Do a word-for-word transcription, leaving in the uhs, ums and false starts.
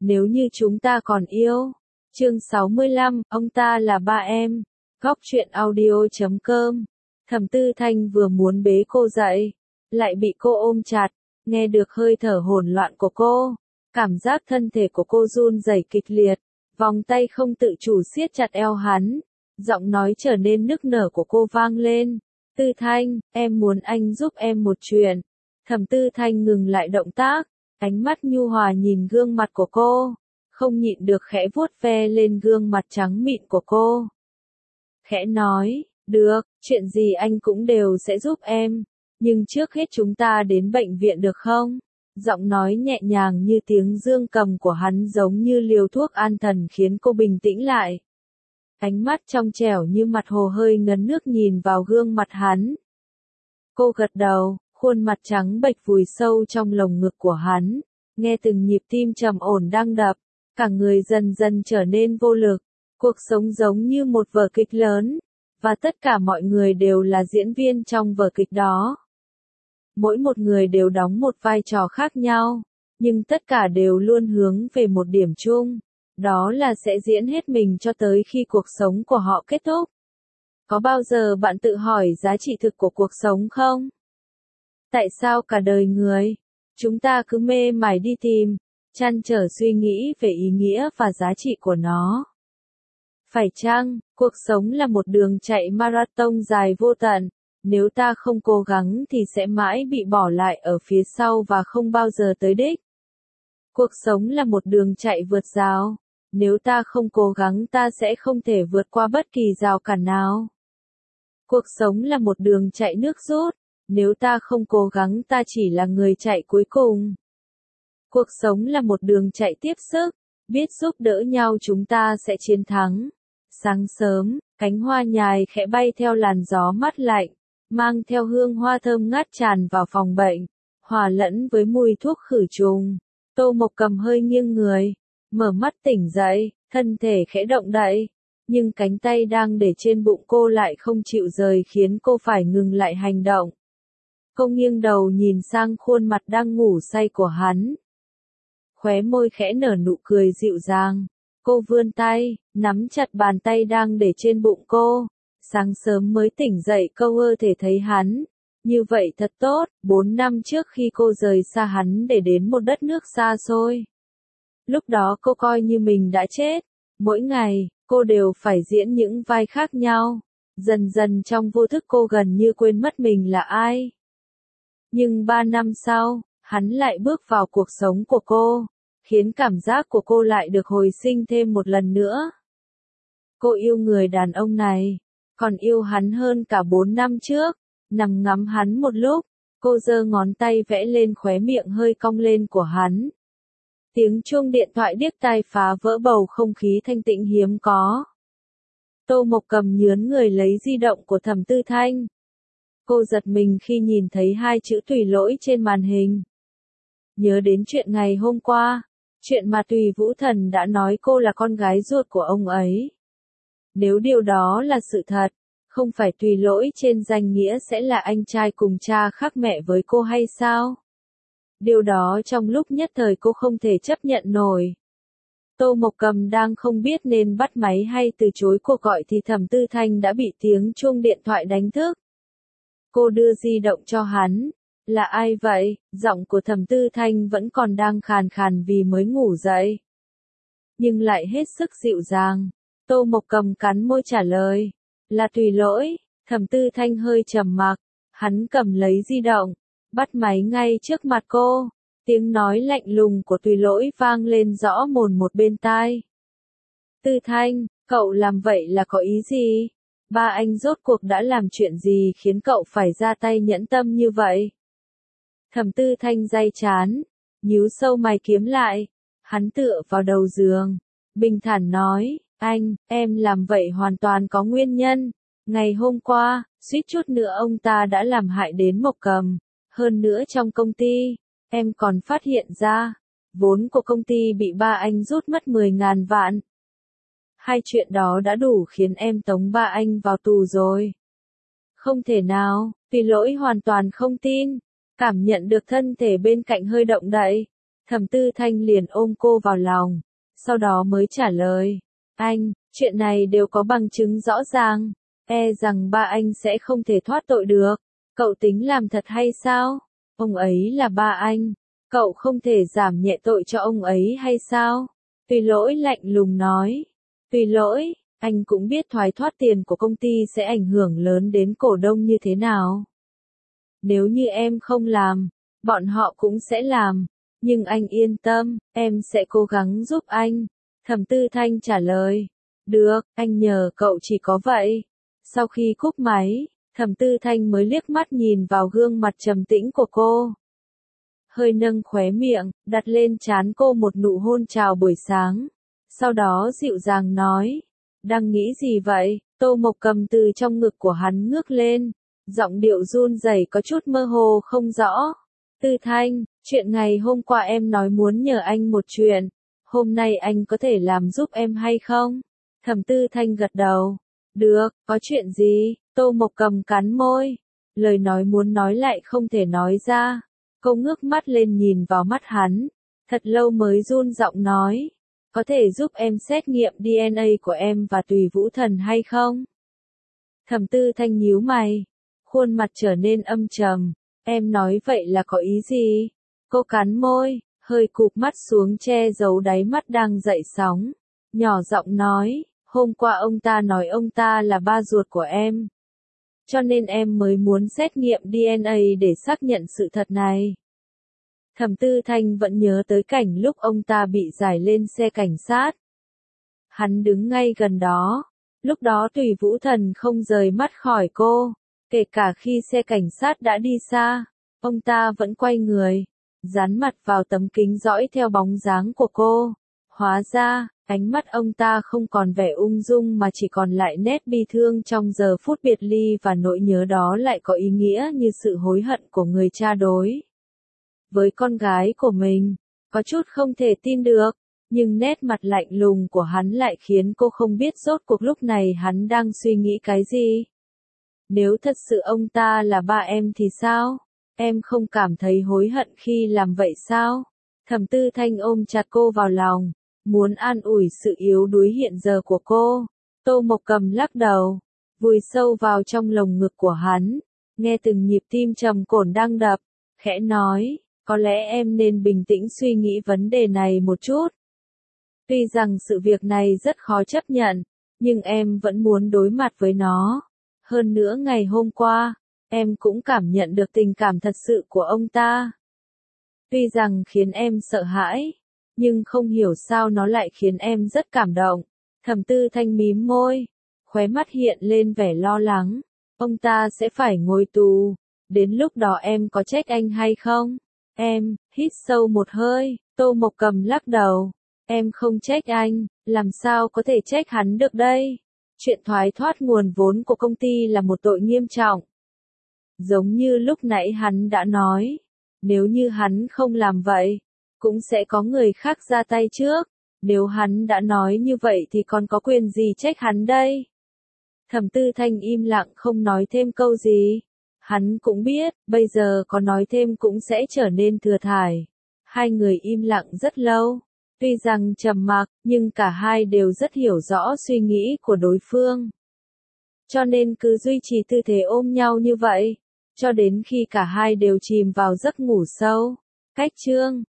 nếu như chúng ta còn yêu. Chương sáu mươi lăm, ông ta là ba em. Góc truyện audio chấm com. Thẩm Tư Thanh vừa muốn bế cô dậy, lại bị cô ôm chặt, nghe được hơi thở hỗn loạn của cô, cảm giác thân thể của cô run rẩy kịch liệt, vòng tay không tự chủ siết chặt eo hắn, giọng nói trở nên nức nở của cô vang lên, Tư Thanh, em muốn anh giúp em một chuyện. Thẩm Tư Thanh ngừng lại động tác, ánh mắt nhu hòa nhìn gương mặt của cô, không nhịn được khẽ vuốt ve lên gương mặt trắng mịn của cô. Khẽ nói, được, chuyện gì anh cũng đều sẽ giúp em, nhưng trước hết chúng ta đến bệnh viện được không? Giọng nói nhẹ nhàng như tiếng dương cầm của hắn giống như liều thuốc an thần khiến cô bình tĩnh lại. Ánh mắt trong trẻo như mặt hồ hơi ngấn nước nhìn vào gương mặt hắn. Cô gật đầu, khuôn mặt trắng bệch vùi sâu trong lồng ngực của hắn, nghe từng nhịp tim trầm ổn đang đập, cả người dần dần trở nên vô lực. Cuộc sống giống như một vở kịch lớn, và tất cả mọi người đều là diễn viên trong vở kịch đó. Mỗi một người đều đóng một vai trò khác nhau, nhưng tất cả đều luôn hướng về một điểm chung, đó là sẽ diễn hết mình cho tới khi cuộc sống của họ kết thúc. Có bao giờ bạn tự hỏi giá trị thực của cuộc sống không? Tại sao cả đời người, chúng ta cứ mê mải đi tìm, trăn trở suy nghĩ về ý nghĩa và giá trị của nó? Phải chăng, cuộc sống là một đường chạy marathon dài vô tận, nếu ta không cố gắng thì sẽ mãi bị bỏ lại ở phía sau và không bao giờ tới đích. Cuộc sống là một đường chạy vượt rào, nếu ta không cố gắng ta sẽ không thể vượt qua bất kỳ rào cản nào. Cuộc sống là một đường chạy nước rút, nếu ta không cố gắng ta chỉ là người chạy cuối cùng. Cuộc sống là một đường chạy tiếp sức, biết giúp đỡ nhau chúng ta sẽ chiến thắng. Sáng sớm, cánh hoa nhài khẽ bay theo làn gió mát lạnh, mang theo hương hoa thơm ngát tràn vào phòng bệnh, hòa lẫn với mùi thuốc khử trùng. Tô Mộc Cầm hơi nghiêng người, mở mắt tỉnh dậy, thân thể khẽ động đậy, nhưng cánh tay đang để trên bụng cô lại không chịu rời khiến cô phải ngừng lại hành động. Cô nghiêng đầu nhìn sang khuôn mặt đang ngủ say của hắn. Khóe môi khẽ nở nụ cười dịu dàng. Cô vươn tay, nắm chặt bàn tay đang để trên bụng cô. Sáng sớm mới tỉnh dậy câu ơ thể thấy hắn. Như vậy thật tốt, bốn năm trước khi cô rời xa hắn để đến một đất nước xa xôi. Lúc đó cô coi như mình đã chết. Mỗi ngày, cô đều phải diễn những vai khác nhau. Dần dần trong vô thức cô gần như quên mất mình là ai. Nhưng ba năm sau, hắn lại bước vào cuộc sống của cô, khiến cảm giác của cô lại được hồi sinh thêm một lần nữa. Cô yêu người đàn ông này, còn yêu hắn hơn cả bốn năm trước. Nằm ngắm hắn một lúc, cô giơ ngón tay vẽ lên khóe miệng hơi cong lên của hắn. Tiếng chuông điện thoại điếc tai phá vỡ bầu không khí thanh tĩnh hiếm có. Tô Mộc Cầm nhướn người lấy di động của Thẩm Tư Thanh. Cô giật mình khi nhìn thấy hai chữ Tùy Lỗi trên màn hình. Nhớ đến chuyện ngày hôm qua, chuyện mà Tùy Vũ Thần đã nói cô là con gái ruột của ông ấy. Nếu điều đó là sự thật, không phải Tùy Lỗi trên danh nghĩa sẽ là anh trai cùng cha khác mẹ với cô hay sao? Điều đó trong lúc nhất thời cô không thể chấp nhận nổi. Tô Mộc Cầm đang không biết nên bắt máy hay từ chối cuộc gọi thì Thẩm Tư Thanh đã bị tiếng chuông điện thoại đánh thức. Cô đưa di động cho hắn. Là ai vậy? Giọng của Thẩm Tư Thanh vẫn còn đang khàn khàn vì mới ngủ dậy. Nhưng lại hết sức dịu dàng. Tô Mộc Cầm cắn môi trả lời. Là Tùy Lỗi. Thẩm Tư Thanh hơi trầm mặc. Hắn cầm lấy di động, bắt máy ngay trước mặt cô. Tiếng nói lạnh lùng của Tùy Lỗi vang lên rõ mồn một bên tai. Tư Thanh, cậu làm vậy là có ý gì? Ba anh rốt cuộc đã làm chuyện gì khiến cậu phải ra tay nhẫn tâm như vậy? Thẩm Tư Thanh day chán, nhíu sâu mày kiếm lại. Hắn tựa vào đầu giường, bình thản nói, anh, em làm vậy hoàn toàn có nguyên nhân. Ngày hôm qua, suýt chút nữa ông ta đã làm hại đến Mộc Cầm. Hơn nữa trong công ty, em còn phát hiện ra, vốn của công ty bị ba anh rút mất mười ngàn vạn. Hai chuyện đó đã đủ khiến em tống ba anh vào tù rồi. Không thể nào, Tùy Lỗi hoàn toàn không tin. Cảm nhận được thân thể bên cạnh hơi động đậy. Thẩm Tư Thanh liền ôm cô vào lòng, sau đó mới trả lời, anh, chuyện này đều có bằng chứng rõ ràng, e rằng ba anh sẽ không thể thoát tội được, cậu tính làm thật hay sao? Ông ấy là ba anh, cậu không thể giảm nhẹ tội cho ông ấy hay sao? Tùy Lỗi lạnh lùng nói, Tùy Lỗi, anh cũng biết thoái thoát tiền của công ty sẽ ảnh hưởng lớn đến cổ đông như thế nào. Nếu như em không làm, bọn họ cũng sẽ làm, nhưng anh yên tâm, em sẽ cố gắng giúp anh. Thẩm Tư Thanh trả lời, được, anh nhờ cậu chỉ có vậy. Sau khi cúp máy, Thẩm Tư Thanh mới liếc mắt nhìn vào gương mặt trầm tĩnh của cô. Hơi nâng khóe miệng, đặt lên trán cô một nụ hôn chào buổi sáng. Sau đó dịu dàng nói, đang nghĩ gì vậy? Tô Mộc Cầm từ trong ngực của hắn ngước lên, giọng điệu run rẩy có chút mơ hồ không rõ. Tư Thanh, chuyện ngày hôm qua em nói muốn nhờ anh một chuyện, hôm nay anh có thể làm giúp em hay không? Thẩm Tư Thanh gật đầu. Được, có chuyện gì? Tô Mộc Cầm cắn môi, lời nói muốn nói lại không thể nói ra. Cô ngước mắt lên nhìn vào mắt hắn, thật lâu mới run giọng nói, có thể giúp em xét nghiệm đê en a của em và Tùy Vũ Thần hay không? Thẩm Tư Thanh nhíu mày, khuôn mặt trở nên âm trầm, em nói vậy là có ý gì? Cô cắn môi, hơi cụp mắt xuống che giấu đáy mắt đang dậy sóng, nhỏ giọng nói, hôm qua ông ta nói ông ta là ba ruột của em. Cho nên em mới muốn xét nghiệm đê en a để xác nhận sự thật này. Thẩm Tư Thanh vẫn nhớ tới cảnh lúc ông ta bị giải lên xe cảnh sát. Hắn đứng ngay gần đó, lúc đó Tùy Vũ Thần không rời mắt khỏi cô, kể cả khi xe cảnh sát đã đi xa, ông ta vẫn quay người, dán mặt vào tấm kính dõi theo bóng dáng của cô. Hóa ra, ánh mắt ông ta không còn vẻ ung dung mà chỉ còn lại nét bi thương trong giờ phút biệt ly, và nỗi nhớ đó lại có ý nghĩa như sự hối hận của người cha đối với con gái của mình. Có chút không thể tin được, nhưng nét mặt lạnh lùng của hắn lại khiến cô không biết rốt cuộc lúc này hắn đang suy nghĩ cái gì. Nếu thật sự ông ta là ba em thì sao? Em không cảm thấy hối hận khi làm vậy sao? Thẩm Tư Thanh ôm chặt cô vào lòng, muốn an ủi sự yếu đuối hiện giờ của cô. Tô Mộc Cầm lắc đầu, vùi sâu vào trong lồng ngực của hắn, nghe từng nhịp tim trầm cổn đang đập, khẽ nói, có lẽ em nên bình tĩnh suy nghĩ vấn đề này một chút. Tuy rằng sự việc này rất khó chấp nhận, nhưng em vẫn muốn đối mặt với nó. Hơn nữa ngày hôm qua, em cũng cảm nhận được tình cảm thật sự của ông ta. Tuy rằng khiến em sợ hãi, nhưng không hiểu sao nó lại khiến em rất cảm động. Thẩm Tư Thanh mím môi, khóe mắt hiện lên vẻ lo lắng. Ông ta sẽ phải ngồi tù, đến lúc đó em có trách anh hay không? Em, hít sâu một hơi, Tô Mộc Cầm lắc đầu. Em không trách anh, làm sao có thể trách hắn được đây? Chuyện thoái thoát nguồn vốn của công ty là một tội nghiêm trọng. Giống như lúc nãy hắn đã nói, nếu như hắn không làm vậy, cũng sẽ có người khác ra tay trước. Nếu hắn đã nói như vậy thì còn có quyền gì trách hắn đây? Thẩm Tư Thanh im lặng không nói thêm câu gì. Hắn cũng biết, bây giờ có nói thêm cũng sẽ trở nên thừa thải. Hai người im lặng rất lâu. Tuy rằng trầm mặc, nhưng cả hai đều rất hiểu rõ suy nghĩ của đối phương. Cho nên cứ duy trì tư thế ôm nhau như vậy, cho đến khi cả hai đều chìm vào giấc ngủ sâu. Cách chương